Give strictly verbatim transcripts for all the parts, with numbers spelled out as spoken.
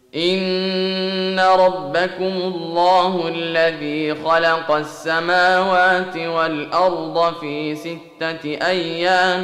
إن ربكم الله الذي خلق السماوات والأرض في ستة أيام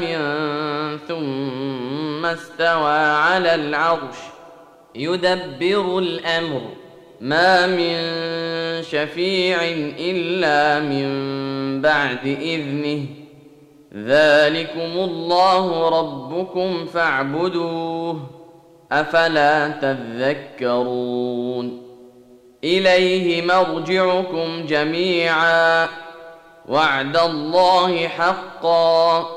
ثم استوى على العرش يدبر الأمر ما من شفيع إلا من بعد إذنه ذلكم الله ربكم فاعبدوه أفلا تذكرون إليه مرجعكم جميعا وعد الله حقا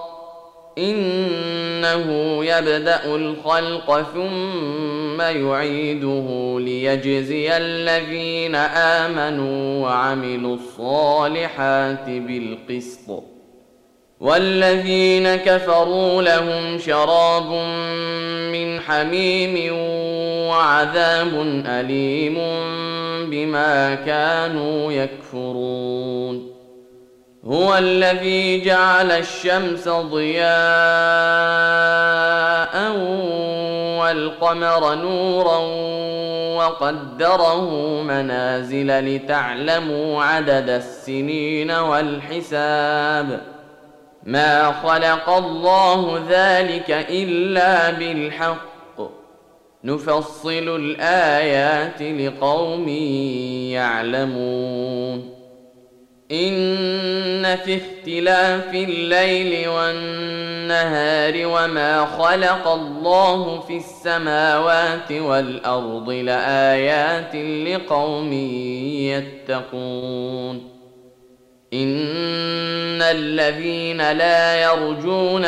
إنه يبدأ الخلق ثم يعيده ليجزي الذين آمنوا وعملوا الصالحات بالقسط والذين كفروا لهم شراب من حميم وعذاب أليم بما كانوا يكفرون هو الذي جعل الشمس ضياء والقمر نورا وقدره منازل لتعلموا عدد السنين والحساب ما خلق الله ذلك إلا بالحق نفصل الآيات لقوم يعلمون إن في اختلاف الليل والنهار وما خلق الله في السماوات والأرض لآيات لقوم يتقون إن الذين لا يرجون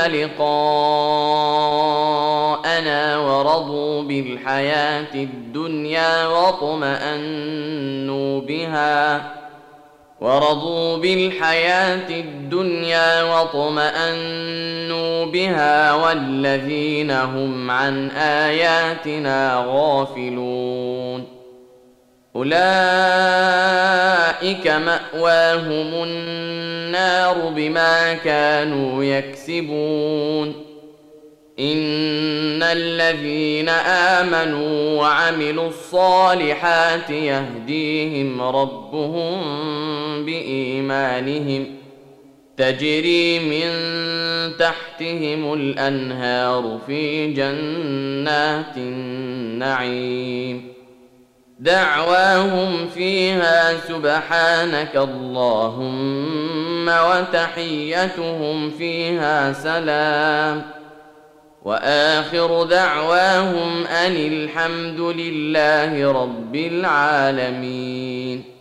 لقاءنا ورضوا بالحياة الدنيا واطمأنوا بها ورضوا بالحياة الدنيا واطمأنوا بها والذين هم عن آياتنا غافلون أولئك مأواهم النار بما كانوا يكسبون إن الذين آمنوا وعملوا الصالحات يهديهم ربهم بإيمانهم تجري من تحتهم الأنهار في جنات النعيم دعواهم فيها سبحانك اللهم وتحيتهم فيها سلام وآخر دعواهم أن الحمد لله رب العالمين.